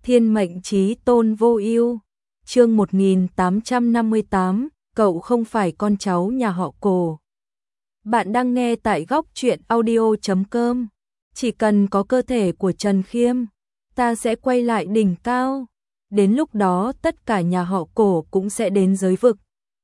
Thiên mệnh chí tôn vô ưu. Chương 1858, cậu không phải con cháu nhà họ Cổ. Bạn đang nghe tại góc truyện audio.com. Chỉ cần có cơ thể của Trần Khiêm, ta sẽ quay lại đỉnh cao. Đến lúc đó tất cả nhà họ Cổ cũng sẽ đến giới vực.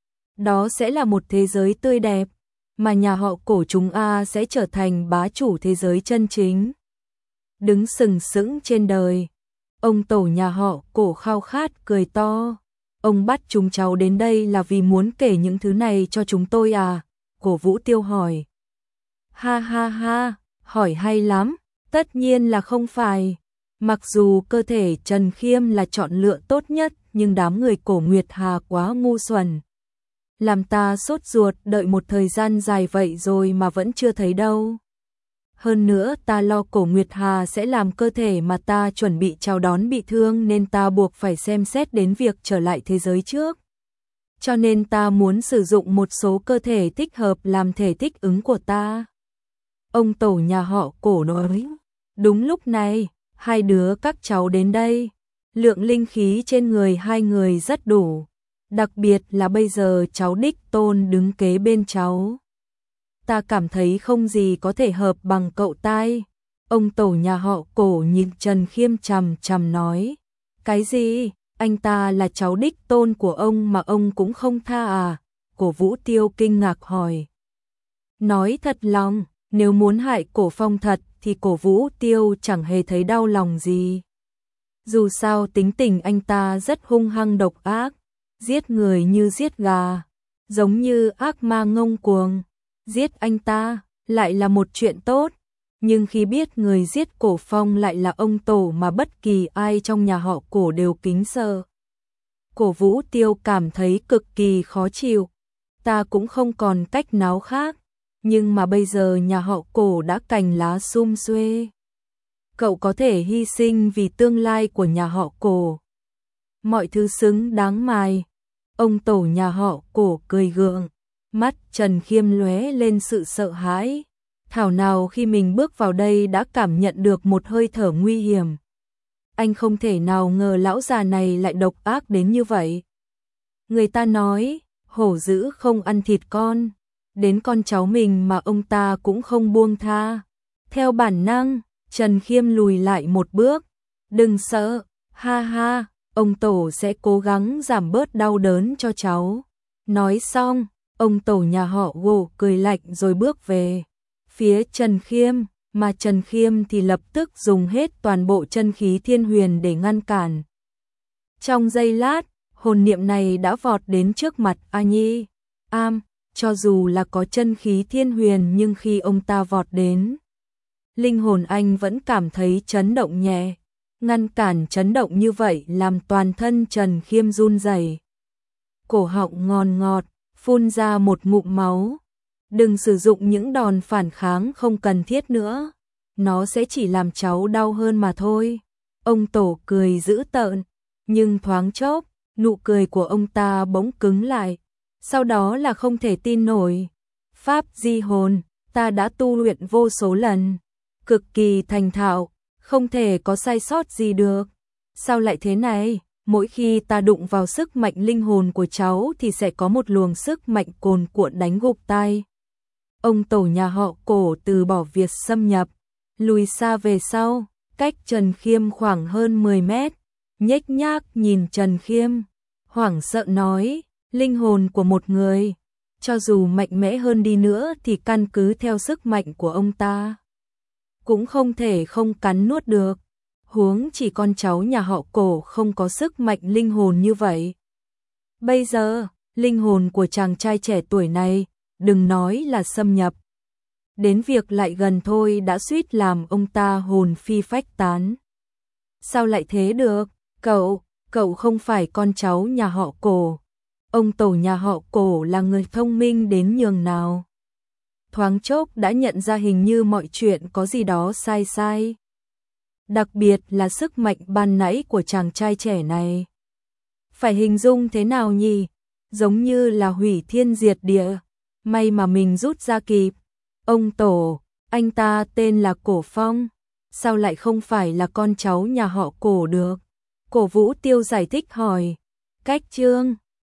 Đó sẽ là một thế giới tươi đẹp, mà nhà họ Cổ chúng sẽ trở thành bá chủ thế giới chân chính. Đứng sừng sững trên đời, ông tổ nhà họ Cổ khao khát cười to. Ông bắt chúng cháu đến đây là vì muốn kể những thứ này cho chúng tôi à? Cổ Vũ Tiêu hỏi. Ha ha ha, hỏi hay lắm, tất nhiên là không phải. Mặc dù cơ thể Trần Khiêm là chọn lựa tốt nhất, nhưng đám người Cổ Nguyệt Hà quá ngu xuẩn. Làm ta sốt ruột đợi một thời gian dài vậy rồi mà vẫn chưa thấy đâu. Hơn nữa ta lo Cổ Nguyệt Hà sẽ làm cơ thể mà ta chuẩn bị chào đón bị thương, nên ta buộc phải xem xét đến việc trở lại thế giới trước. Cho nên ta muốn sử dụng một số cơ thể thích hợp làm thể thích ứng của ta. Ông tổ nhà họ Cổ nói. Đúng lúc này, hai đứa các cháu đến đây. Lượng linh khí trên người hai người rất đủ. Đặc biệt là bây giờ cháu đích tôn đứng kế bên cháu. Ta cảm thấy không gì có thể hợp bằng cậu tai. Ông tổ nhà họ Cổ nhìn Trần Khiêm chằm chằm nói. Cái gì? Anh ta là cháu đích tôn của ông mà ông cũng không tha à? Cổ Vũ Tiêu kinh ngạc hỏi. Nói thật lòng, nếu muốn hại Cổ Phong thật thì Cổ Vũ Tiêu chẳng hề thấy đau lòng gì. Dù sao tính tình anh ta rất hung hăng độc ác, giết người như giết gà, giống như ác ma ngông cuồng. Giết anh ta lại là một chuyện tốt, nhưng khi biết người giết Cổ Phong lại là ông tổ mà bất kỳ ai trong nhà họ Cổ đều kính sợ, Cổ Vũ Tiêu cảm thấy cực kỳ khó chịu. Ta cũng không còn cách nào khác, nhưng mà bây giờ nhà họ Cổ đã cành lá sum xuê. Cậu có thể hy sinh vì tương lai của nhà họ Cổ. Mọi thứ xứng đáng mài. Ông tổ nhà họ Cổ cười gượng. Mắt Trần Khiêm lóe lên sự sợ hãi. Thảo nào khi mình bước vào đây đã cảm nhận được một hơi thở nguy hiểm. Anh không thể nào ngờ lão già này lại độc ác đến như vậy. Người ta nói, hổ dữ không ăn thịt con. Đến con cháu mình mà ông ta cũng không buông tha. Theo bản năng, Trần Khiêm lùi lại một bước. Đừng sợ, ha ha, ông tổ sẽ cố gắng giảm bớt đau đớn cho cháu. Nói xong, ông tổ nhà họ Gỗ cười lạnh rồi bước về phía Trần Khiêm, mà Trần Khiêm thì lập tức dùng hết toàn bộ chân khí thiên huyền để ngăn cản. Trong giây lát, hồn niệm này đã vọt đến trước mặt A Nhi. Cho dù là có chân khí thiên huyền nhưng khi ông ta vọt đến, linh hồn anh vẫn cảm thấy chấn động nhẹ. Ngăn cản chấn động như vậy làm toàn thân Trần Khiêm run rẩy. Cổ họng ngon ngọt, phun ra một ngụm máu. Đừng sử dụng những đòn phản kháng không cần thiết nữa. Nó sẽ chỉ làm cháu đau hơn mà thôi. Ông tổ cười dữ tợn, nhưng thoáng chốc, nụ cười của ông ta bỗng cứng lại. Sau đó là không thể tin nổi. Pháp di hồn, ta đã tu luyện vô số lần. Cực kỳ thành thạo, không thể có sai sót gì được. Sao lại thế này? Mỗi khi ta đụng vào sức mạnh linh hồn của cháu thì sẽ có một luồng sức mạnh cuồn cuộn đánh gục tai. Ông tổ nhà họ Cổ từ bỏ việc xâm nhập, lùi xa về sau, cách Trần Khiêm khoảng hơn 10 mét, nhếch nhác nhìn Trần Khiêm, hoảng sợ nói, linh hồn của một người, cho dù mạnh mẽ hơn đi nữa thì căn cứ theo sức mạnh của ông ta, cũng không thể không cắn nuốt được. Huống chỉ con cháu nhà họ Cổ không có sức mạnh linh hồn như vậy. Bây giờ, linh hồn của chàng trai trẻ tuổi này, đừng nói là xâm nhập. Đến việc lại gần thôi đã suýt làm ông ta hồn phi phách tán. Sao lại thế được? Cậu không phải con cháu nhà họ Cổ. Ông tổ nhà họ Cổ là người thông minh đến nhường nào. Thoáng chốc đã nhận ra hình như mọi chuyện có gì đó sai sai. Đặc biệt là sức mạnh ban nãy của chàng trai trẻ này. Phải hình dung thế nào nhỉ? Giống như là hủy thiên diệt địa. May mà mình rút ra kịp. Ông tổ, anh ta tên là Cổ Phong. Sao lại không phải là con cháu nhà họ Cổ được? Cổ Vũ Tiêu giải thích hỏi. Cách chương